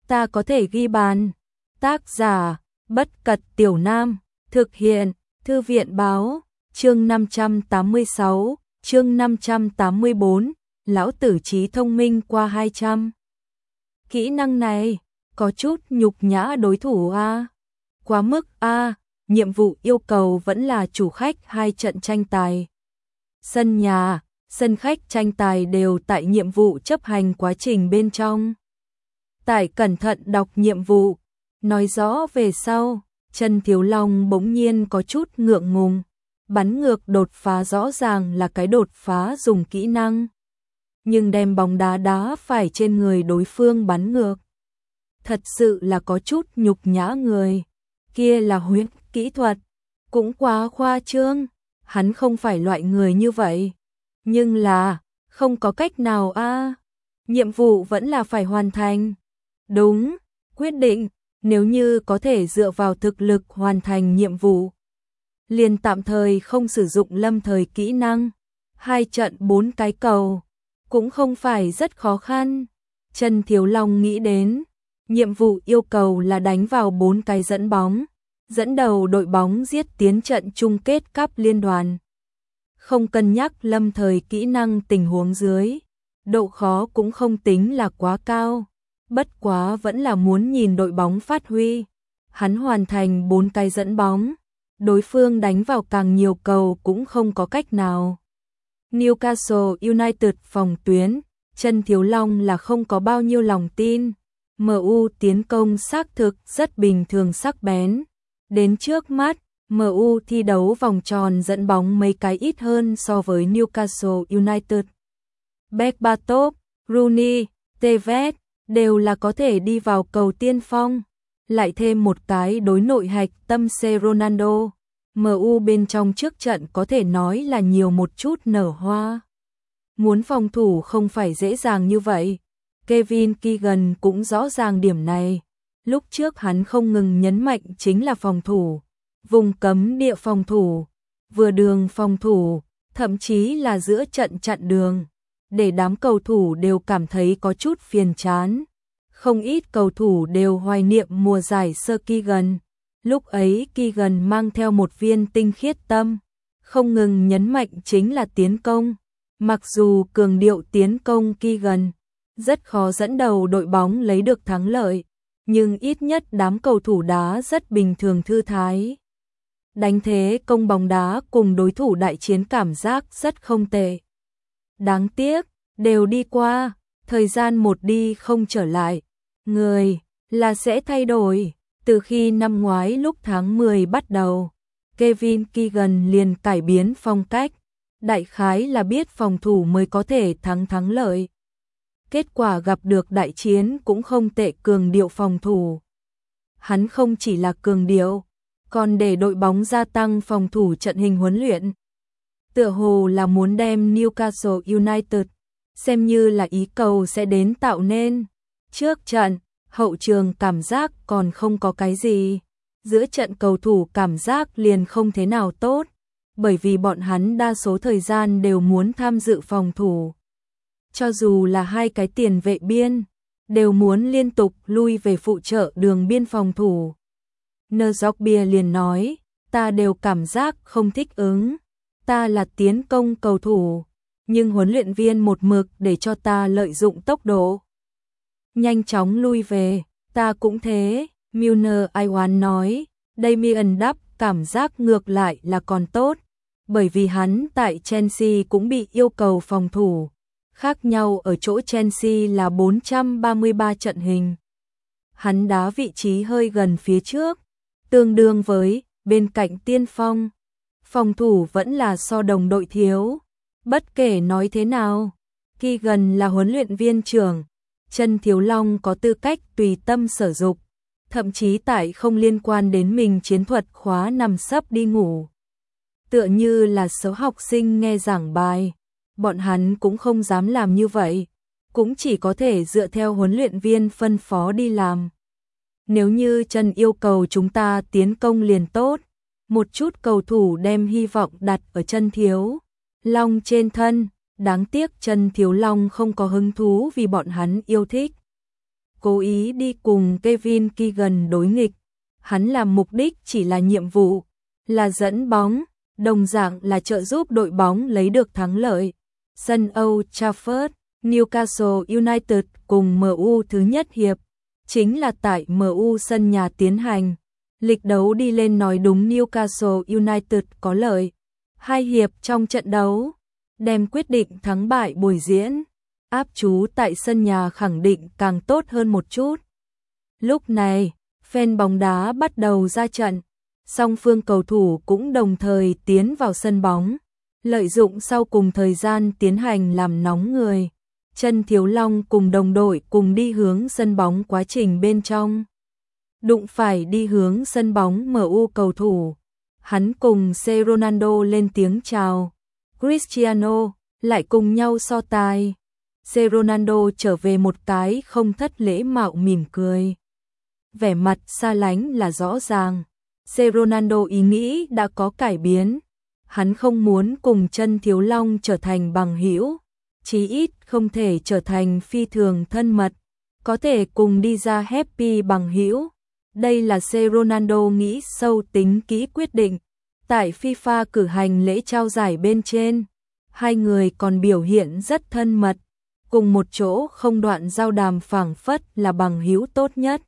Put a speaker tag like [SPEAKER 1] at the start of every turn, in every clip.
[SPEAKER 1] ta có thể ghi bàn. Tác giả, Bất Cật Tiểu Nam, thực hiện, Thư viện báo, chương 586, chương 584, lão tử trí thông minh qua 200. Kỹ năng này, có chút nhục nhã đối thủ a. Quá mức a, nhiệm vụ yêu cầu vẫn là chủ khách 2 trận tranh tài. Sân nhà, sân khách tranh tài đều tại nhiệm vụ chấp hành quá trình bên trong. Tải cẩn thận đọc nhiệm vụ, nói rõ về sau. Trần Thiếu Long bỗng nhiên có chút ngượng ngùng. Bắn ngược đột phá rõ ràng là cái đột phá dùng kỹ năng, nhưng đem bóng đá đá phải trên người đối phương bắn ngược, thật sự là có chút nhục nhã người. Kia là huyễn kỹ thuật, cũng quá khoa trương. Hắn không phải loại người như vậy, nhưng là không có cách nào a. Nhiệm vụ vẫn là phải hoàn thành. Đúng, quyết định, nếu như có thể dựa vào thực lực hoàn thành nhiệm vụ, liền tạm thời không sử dụng lâm thời kỹ năng. 2 trận 4 cái cầu, cũng không phải rất khó khăn. Trần Thiếu Long nghĩ đến, nhiệm vụ yêu cầu là đánh vào 4 cái dẫn bóng, dẫn đầu đội bóng giết tiến trận chung kết cúp liên đoàn. Không cân nhắc lâm thời kỹ năng tình huống dưới, độ khó cũng không tính là quá cao. Bất quá vẫn là muốn nhìn đội bóng phát huy. Hắn hoàn thành 4 cái dẫn bóng, đối phương đánh vào càng nhiều cầu cũng không có cách nào. Newcastle United phòng tuyến, Trần Thiếu Long là không có bao nhiêu lòng tin. MU tiến công xác thực rất bình thường sắc bén. Đến trước mắt, MU thi đấu vòng tròn dẫn bóng mấy cái ít hơn so với Newcastle United. Berbatov, Rooney, Tevez đều là có thể đi vào cầu tiên phong. Lại thêm một cái đối nội hạch tâm C Ronaldo. MU bên trong trước trận có thể nói là nhiều một chút nở hoa. Muốn phòng thủ không phải dễ dàng như vậy. Kevin Keegan cũng rõ ràng điểm này. Lúc trước hắn không ngừng nhấn mạnh chính là phòng thủ, vùng cấm địa phòng thủ, vừa đường phòng thủ, thậm chí là giữa trận chặn đường, để đám cầu thủ đều cảm thấy có chút phiền chán. Không ít cầu thủ đều hoài niệm mùa giải Sir Keegan. Lúc ấy Keegan mang theo một viên tinh khiết tâm, không ngừng nhấn mạnh chính là tiến công. Mặc dù cường điệu tiến công Keegan rất khó dẫn đầu đội bóng lấy được thắng lợi, nhưng ít nhất đám cầu thủ đá rất bình thường thư thái. Đánh thế công bóng đá cùng đối thủ đại chiến cảm giác rất không tệ. Đáng tiếc, đều đi qua, thời gian một đi không trở lại. Người là sẽ thay đổi. Từ khi năm ngoái lúc tháng 10 bắt đầu, Kevin Keegan liền cải biến phong cách. Đại khái là biết phòng thủ mới có thể thắng lợi. Kết quả gặp được đại chiến cũng không tệ, cường điệu phòng thủ. Hắn không chỉ là cường điệu, còn để đội bóng gia tăng phòng thủ trận hình huấn luyện. Tựa hồ là muốn đem Newcastle United xem như là ý cầu sẽ đến tạo nên. Trước trận, hậu trường cảm giác còn không có cái gì. Giữa trận cầu thủ cảm giác liền không thế nào tốt, bởi vì bọn hắn đa số thời gian đều muốn tham dự phòng thủ. Cho dù là 2 cái tiền vệ biên, đều muốn liên tục lui về phụ trợ đường biên phòng thủ. Nzogbia liền nói, ta đều cảm giác không thích ứng. Ta là tiến công cầu thủ, nhưng huấn luyện viên một mực để cho ta lợi dụng tốc độ, nhanh chóng lui về. Ta cũng thế, Milner Iwan nói. Damien Duff cảm giác ngược lại là còn tốt, bởi vì hắn tại Chelsea cũng bị yêu cầu phòng thủ. Khác nhau ở chỗ Chelsea là 433 trận hình. Hắn đá vị trí hơi gần phía trước, tương đương với bên cạnh tiên phong. Phòng thủ vẫn là so đồng đội thiếu. Bất kể nói thế nào, Keegan là huấn luyện viên trưởng, Trần Thiếu Long có tư cách tùy tâm sử dụng, thậm chí tại không liên quan đến mình chiến thuật khóa nằm sấp đi ngủ. Tựa như là số học sinh nghe giảng bài, bọn hắn cũng không dám làm như vậy, cũng chỉ có thể dựa theo huấn luyện viên phân phó đi làm. Nếu như Trần yêu cầu chúng ta tiến công liền tốt, một chút cầu thủ đem hy vọng đặt ở Trần Thiếu Long trên thân, đáng tiếc Trần Thiếu Long không có hứng thú vì bọn hắn yêu thích. cố ý đi cùng Kevin Keegan đối nghịch. Hắn làm mục đích chỉ là nhiệm vụ, là dẫn bóng, đồng dạng là trợ giúp đội bóng lấy được thắng lợi. Sân Old Trafford, Newcastle United cùng MU thứ nhất hiệp, chính là tại MU sân nhà tiến hành. Lịch đấu đi lên nói đúng Newcastle United có lợi. 2 hiệp trong trận đấu, đem quyết định thắng bại buổi diễn. Áp chú tại sân nhà khẳng định càng tốt hơn một chút. Lúc này, fan bóng đá bắt đầu ra trận, song phương cầu thủ cũng đồng thời tiến vào sân bóng, lợi dụng sau cùng thời gian tiến hành làm nóng người. Chân Thiếu Long cùng đồng đội cùng đi hướng sân bóng, quá trình bên trong đụng phải đi hướng sân bóng MU cầu thủ. Hắn cùng C. Ronaldo lên tiếng chào, Cristiano lại cùng nhau so tài. C. Ronaldo trở về một cái không thất lễ mạo mỉm cười. Vẻ mặt xa lánh là rõ ràng. C. Ronaldo ý nghĩ đã có cải biến. Hắn không muốn cùng Chân Thiếu Long trở thành bằng hữu, chí ít không thể trở thành phi thường thân mật, có thể cùng đi ra happy bằng hữu. Đây là C. Ronaldo nghĩ sâu tính kỹ quyết định. Tại FIFA cử hành lễ trao giải bên trên, hai người còn biểu hiện rất thân mật, cùng một chỗ không đoạn giao đàm, phảng phất là bằng hữu tốt nhất.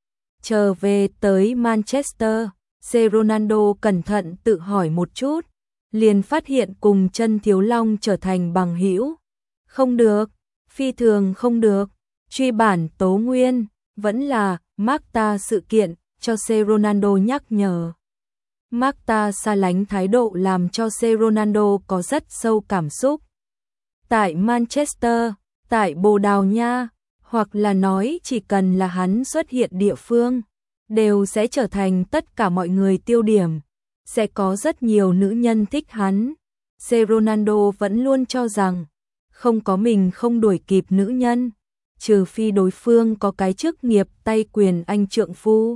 [SPEAKER 1] Trở về tới Manchester, C. Ronaldo cẩn thận tự hỏi một chút, liền phát hiện cùng Chân Thiếu Long trở thành bằng hữu không được, phi thường không được. Truy bản tố nguyên vẫn là Marta sự kiện cho C. Ronaldo nhắc nhở. Marta xa lánh thái độ làm cho C. Ronaldo có rất sâu cảm xúc. Tại Manchester, tại Bồ Đào Nha, hoặc là nói chỉ cần là hắn xuất hiện địa phương, đều sẽ trở thành tất cả mọi người tiêu điểm, sẽ có rất nhiều nữ nhân thích hắn. C. Ronaldo vẫn luôn cho rằng, không có mình không đuổi kịp nữ nhân, trừ phi đối phương có cái chức nghiệp tay quyền anh trượng phu.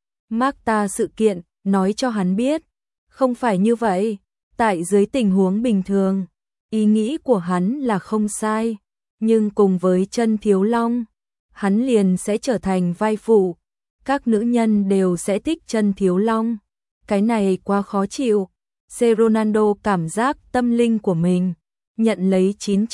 [SPEAKER 1] Marta sự kiện nói cho hắn biết, không phải như vậy. Tại dưới tình huống bình thường, ý nghĩ của hắn là không sai, nhưng cùng với Chân Thiếu Long, hắn liền sẽ trở thành vai phụ. Các nữ nhân đều sẽ thích Chân Thiếu Long, cái này quá khó chịu. C. Ronaldo cảm giác tâm linh của mình nhận lấy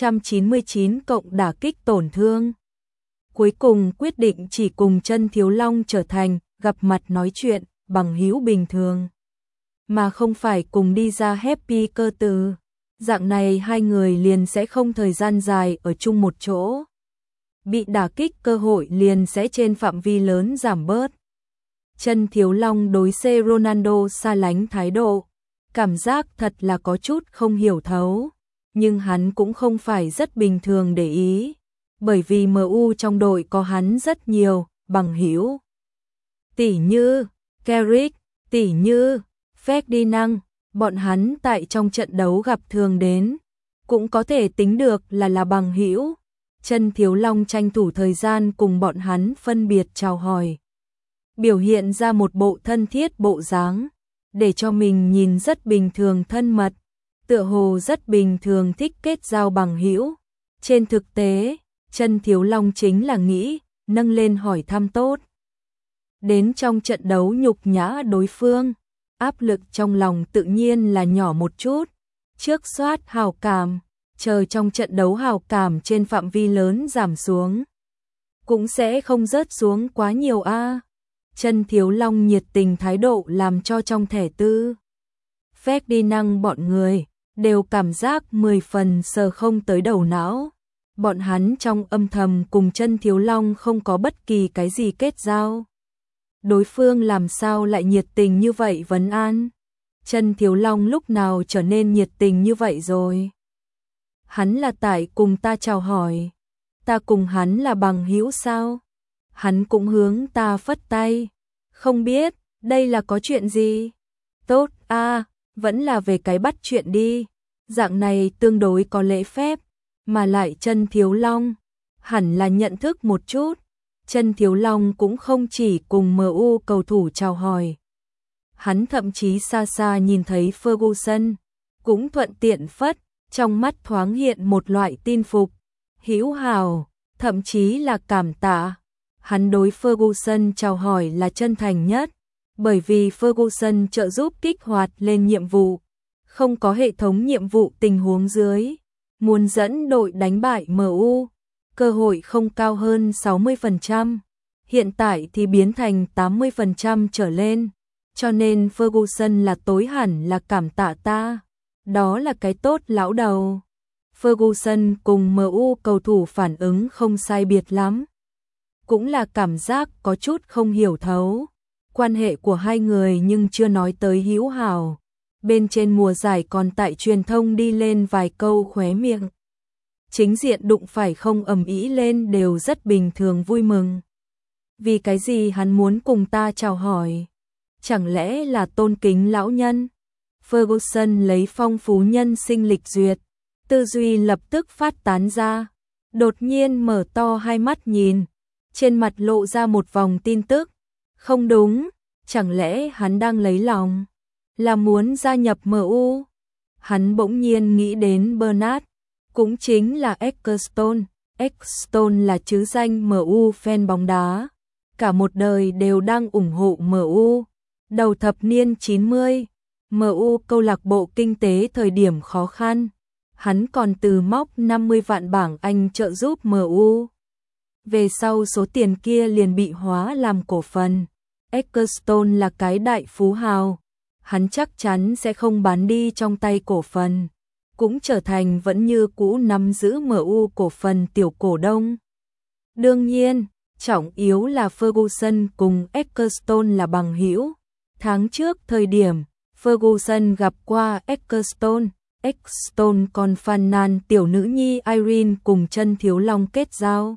[SPEAKER 1] 999 cộng đả kích tổn thương. Cuối cùng quyết định chỉ cùng Chân Thiếu Long trở thành gặp mặt nói chuyện bằng hữu bình thường, mà không phải cùng đi ra happy cơ từ. Dạng này hai người liền sẽ không thời gian dài ở chung một chỗ, bị đả kích cơ hội liền sẽ trên phạm vi lớn giảm bớt. Chân Thiếu Long đối C. Ronaldo xa lánh thái độ, cảm giác thật là có chút không hiểu thấu, nhưng hắn cũng không phải rất bình thường để ý, bởi vì MU trong đội có hắn rất nhiều bằng hữu. Tỷ như Carrick, tỷ như Ferdinand, bọn hắn tại trong trận đấu gặp thường đến, cũng có thể tính được là bằng hữu. Chân Thiếu Long tranh thủ thời gian cùng bọn hắn phân biệt chào hỏi, biểu hiện ra một bộ thân thiết bộ dáng, để cho mình nhìn rất bình thường thân mật, tựa hồ rất bình thường thích kết giao bằng hữu. Trên thực tế, Chân Thiếu Long chính là nghĩ nâng lên hỏi thăm tốt. Đến trong trận đấu nhục nhã đối phương, áp lực trong lòng tự nhiên là nhỏ một chút. Trước soát hào cảm, chờ trong trận đấu hào cảm trên phạm vi lớn giảm xuống, cũng sẽ không rớt xuống quá nhiều a. Chân Thiếu Long nhiệt tình thái độ làm cho trong thẻ tư Ferdinand bọn người đều cảm giác 10 phần sờ không tới đầu não. Bọn hắn trong âm thầm cùng Chân Thiếu Long không có bất kỳ cái gì kết giao. Đối phương làm sao lại nhiệt tình như vậy vấn an? Chân Thiếu Long lúc nào trở nên nhiệt tình như vậy rồi? Hắn là tại cùng ta chào hỏi, ta cùng hắn là bằng hữu sao? Hắn cũng hướng ta phất tay, không biết đây là có chuyện gì? Tốt a, vẫn là về cái bắt chuyện đi, dạng này tương đối có lễ phép, mà lại Chân Thiếu Long hẳn là nhận thức một chút. Chân Thiếu Long cũng không chỉ cùng MU cầu thủ chào hỏi, hắn thậm chí xa xa nhìn thấy Ferguson, cũng thuận tiện phất, trong mắt thoáng hiện một loại tin phục, hữu hảo, thậm chí là cảm tạ. Hắn đối Ferguson chào hỏi là chân thành nhất, bởi vì Ferguson trợ giúp kích hoạt lên nhiệm vụ. Không có hệ thống nhiệm vụ tình huống dưới, muốn dẫn đội đánh bại MU, cơ hội không cao hơn 60%, hiện tại thì biến thành 80% trở lên, cho nên Ferguson là tối hẳn là cảm tạ ta, đó là cái tốt lão đầu. Ferguson cùng MU cầu thủ phản ứng không sai biệt lắm, cũng là cảm giác có chút không hiểu thấu quan hệ của hai người nhưng chưa nói tới hữu hảo. Bên trên mùa giải còn tại truyền thông đi lên vài câu khóe miệng. Chính diện đụng phải không ầm ĩ lên đều rất bình thường vui mừng. Vì cái gì hắn muốn cùng ta chào hỏi? Chẳng lẽ là tôn kính lão nhân? Ferguson lấy phong phú nhân sinh lịch duyệt, tư duy lập tức phát tán ra. Đột nhiên mở to hai mắt nhìn, trên mặt lộ ra một vòng tin tức. Không đúng, chẳng lẽ hắn đang lấy lòng? Là muốn gia nhập MU. Hắn bỗng nhiên nghĩ đến Bernard, cũng chính là Ecclestone. Ecclestone là trứ danh MU fan bóng đá, cả một đời đều đang ủng hộ MU. Đầu thập niên 90, MU câu lạc bộ kinh tế thời điểm khó khăn, hắn còn từ móc 50 vạn bảng Anh trợ giúp MU. Về sau số tiền kia liền bị hóa làm cổ phần. Ecclestone là cái đại phú hào, hắn chắc chắn sẽ không bán đi trong tay cổ phần, cũng trở thành vẫn như cũ nắm giữ MU cổ phần tiểu cổ đông. Đương nhiên, trọng yếu là Ferguson cùng Ecclestone là bằng hữu. Tháng trước thời điểm, Ferguson gặp qua Ecclestone, Ecclestone còn phàn nàn tiểu nữ nhi Irene cùng Chân Thiếu Long kết giao.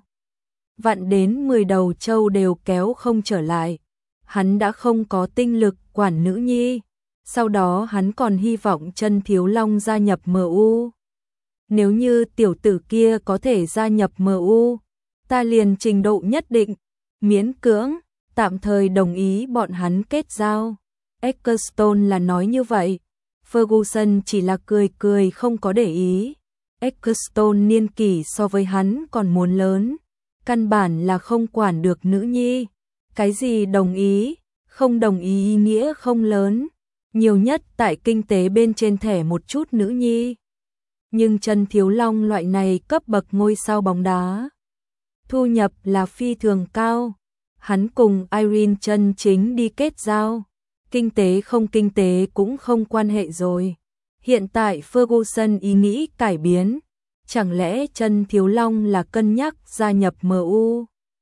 [SPEAKER 1] Vặn đến 10 đầu trâu đều kéo không trở lại. Hắn đã không có tinh lực quản nữ nhi. Sau đó hắn còn hy vọng Chân Thiếu Long gia nhập MU. Nếu như tiểu tử kia có thể gia nhập MU, ta liền trình độ nhất định, miễn cưỡng, tạm thời đồng ý bọn hắn kết giao. Ecclestone là nói như vậy. Ferguson chỉ là cười cười không có để ý. Ecclestone niên kỷ so với hắn còn muốn lớn, căn bản là không quản được nữ nhi. Cái gì đồng ý, không đồng ý nghĩa không lớn, nhiều nhất tại kinh tế bên trên thẻ một chút nữ nhi. Nhưng Chân Thiếu Long loại này cấp bậc ngôi sao bóng đá, thu nhập là phi thường cao. Hắn cùng Irene chân chính đi kết giao, kinh tế không kinh tế cũng không quan hệ rồi. Hiện tại Ferguson ý nghĩ cải biến, chẳng lẽ Chân Thiếu Long là cân nhắc gia nhập MU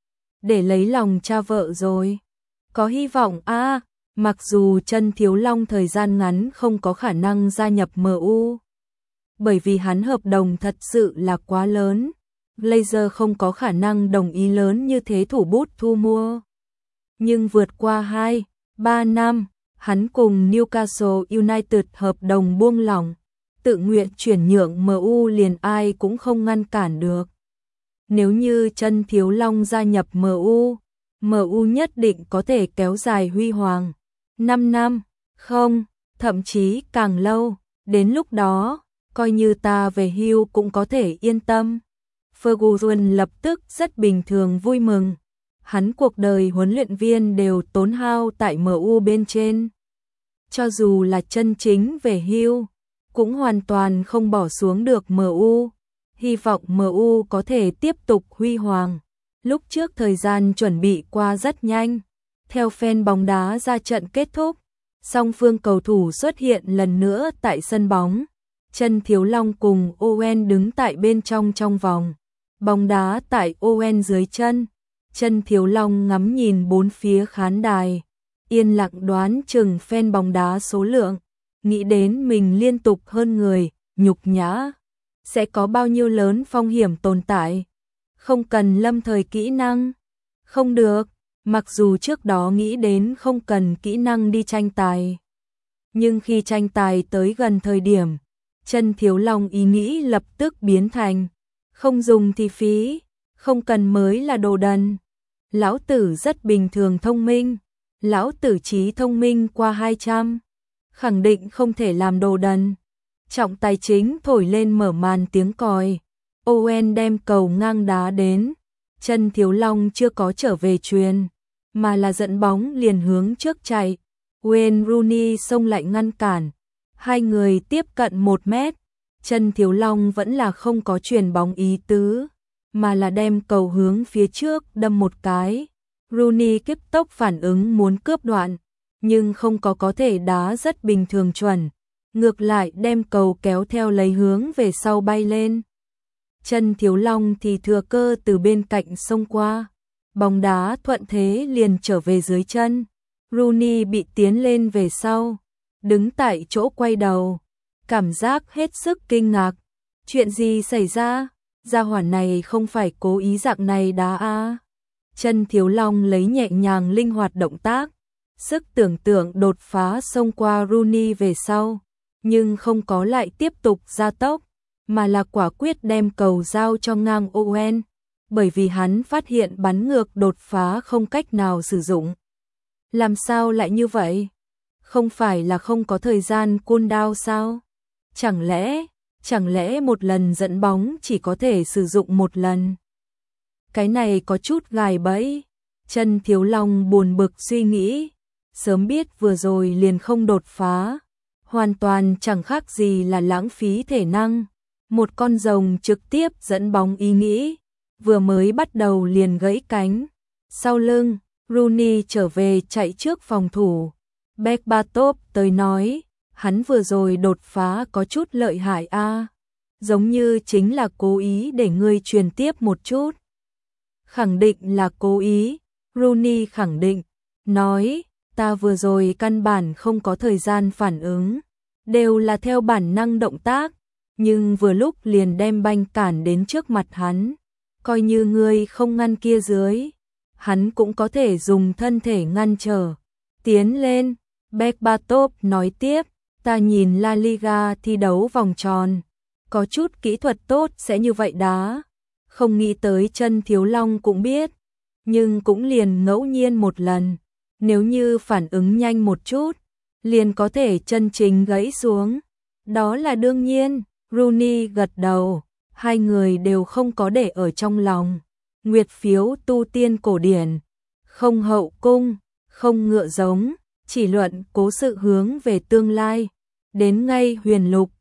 [SPEAKER 1] để lấy lòng cha vợ rồi? Có hy vọng a, mặc dù Chân Thiếu Long thời gian ngắn không có khả năng gia nhập MU, bởi vì hắn hợp đồng thật sự là quá lớn. Glazer không có khả năng đồng ý lớn như thế thủ bút thu mua. Nhưng vượt qua 2-3 năm, hắn cùng Newcastle United hợp đồng buông lỏng, tự nguyện chuyển nhượng MU liền ai cũng không ngăn cản được. Nếu như Chân Thiếu Long gia nhập MU nhất định có thể kéo dài huy hoàng 5 năm, không, thậm chí càng lâu, đến lúc đó, coi như ta về hưu cũng có thể yên tâm. Ferguson lập tức rất bình thường vui mừng. Hắn cuộc đời huấn luyện viên đều tốn hao tại MU bên trên. Cho dù là chân chính về hưu, cũng hoàn toàn không bỏ xuống được MU. Hy vọng MU có thể tiếp tục huy hoàng. Lúc trước thời gian chuẩn bị qua rất nhanh. Theo fan bóng đá ra trận kết thúc, song phương cầu thủ xuất hiện lần nữa tại sân bóng. Chân Thiếu Long cùng Owen đứng tại bên trong vòng. Bóng đá tại Owen dưới chân. Chân Thiếu Long ngắm nhìn bốn phía khán đài, yên lặng đoán chừng fan bóng đá số lượng, nghĩ đến mình liên tục hơn người, nhục nhã, sẽ có bao nhiêu lớn phong hiểm tồn tại. Không cần lâm thời kỹ năng, không được, mặc dù trước đó nghĩ đến không cần kỹ năng đi tranh tài. Nhưng khi tranh tài tới gần thời điểm, Chân Thiếu Long ý nghĩ lập tức biến thành, không dùng thì phí, không cần mới là đồ đần. Lão tử rất bình thường thông minh, lão tử trí thông minh qua 200, khẳng định không thể làm đồ đần. Trọng tài chính thổi lên mở màn tiếng còi, Owen đem cầu ngang đá đến, Chân Thiếu Long chưa có trở về chuyền, mà là dẫn bóng liền hướng trước chạy. Wayne Rooney xông lại ngăn cản. Hai người tiếp cận 1 mét. Chân Thiếu Long vẫn là không có chuyền bóng ý tứ, mà là đem cầu hướng phía trước đâm một cái. Rooney cấp tốc phản ứng muốn cướp đoạn, nhưng không có thể đá rất bình thường chuẩn, ngược lại đem cầu kéo theo lấy hướng về sau bay lên. Chân Thiếu Long thì thừa cơ từ bên cạnh xông qua, bóng đá thuận thế liền trở về dưới chân. Rooney bị tiến lên về sau, đứng tại chỗ quay đầu, cảm giác hết sức kinh ngạc. Chuyện gì xảy ra? Gia hỏa này không phải cố ý dạng này đá a. Chân Thiếu Long lấy nhẹ nhàng linh hoạt động tác, sức tưởng tượng đột phá xông qua Rooney về sau, nhưng không có lại tiếp tục gia tốc, mà là quả quyết đem cầu giao cho ngang Owen, bởi vì hắn phát hiện bắn ngược đột phá không cách nào sử dụng. Làm sao lại như vậy? Không phải là không có thời gian cooldown sao? Chẳng lẽ một lần dẫn bóng chỉ có thể sử dụng một lần? Cái này có chút gài bẫy. Chân Thiếu Long buồn bực suy nghĩ, sớm biết vừa rồi liền không đột phá, hoàn toàn chẳng khác gì là lãng phí thể năng. Một con rồng trực tiếp dẫn bóng ý nghĩ, vừa mới bắt đầu liền gãy cánh. Sau lưng, Rooney trở về chạy trước phòng thủ. Berbatov tới nói, hắn vừa rồi đột phá có chút lợi hại a, giống như chính là cố ý để ngươi truyền tiếp một chút. Khẳng định là cố ý, Rooney khẳng định, nói, ta vừa rồi căn bản không có thời gian phản ứng, đều là theo bản năng động tác, nhưng vừa lúc liền đem banh cản đến trước mặt hắn, coi như ngươi không ngăn kia dưới, hắn cũng có thể dùng thân thể ngăn trở. Tiến lên, Berbatov nói tiếp, ta nhìn La Liga thi đấu vòng tròn, có chút kỹ thuật tốt sẽ như vậy đá. Không nghĩ tới Chân Thiếu Long cũng biết, nhưng cũng liền ngẫu nhiên một lần, nếu như phản ứng nhanh một chút, liền có thể chân chính gãy xuống. Đó là đương nhiên, Rooney gật đầu, hai người đều không có để ở trong lòng. Nguyệt phiếu tu tiên cổ điển, không hậu cung, không ngựa giống, chỉ luận cố sự hướng về tương lai. Đến ngay huyền lục,